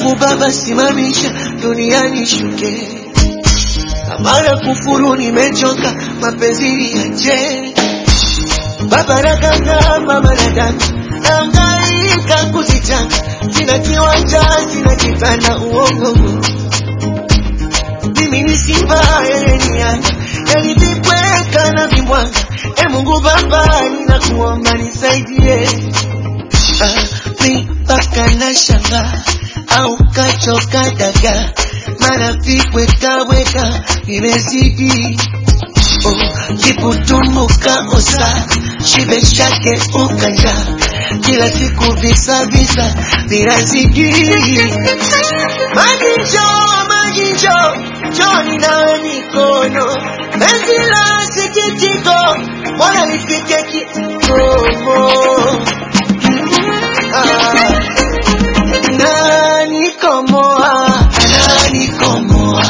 Mungu Baba simamisha duniani shuke. Amara kufuru nimechoka mapenzi yache. Baba nakanga mama nadanga nangaika kuzitanga. Sina kiwanja sina kitanda uongo. Mimi ni simba yeye ni yanga. Yalipipweka na vimbwanga. Mungu Baba ninakuomba nisaidie. Mipaka na shanga au kachoka daga. Marafiki weka nimezidi. Kiputumbuka osa shibe shake ukanja. Kila siku visa vinazidi. Majinjo Joni nawe mikono. Menzila sikitiko mwana nifike kikomo. Ananikomoa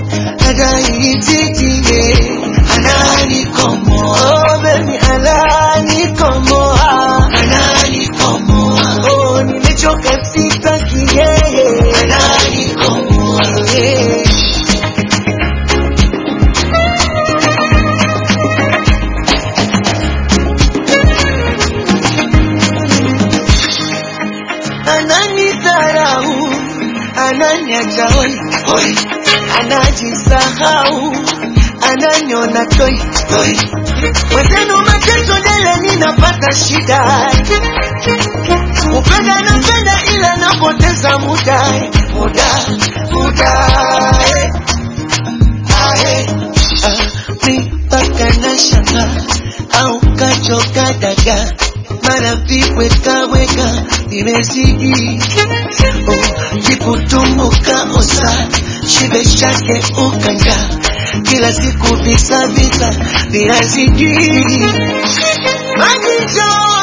Adaititie Ananikomoa Oh baby Ananikomoa Oh nimechoka sitaki yeye Ananikomoa Ananidharau ananiacha hoi anajisahau ananiona toi wenzenu mateso dele ninapata shida. Upenda napenda ila napoteza muda mipaka na shanga au kachoka daga. Marafiki weka nimezidi. Kiputumbuka osa shibe shake ukanja. Kila siku visa vinazidi. Majinjo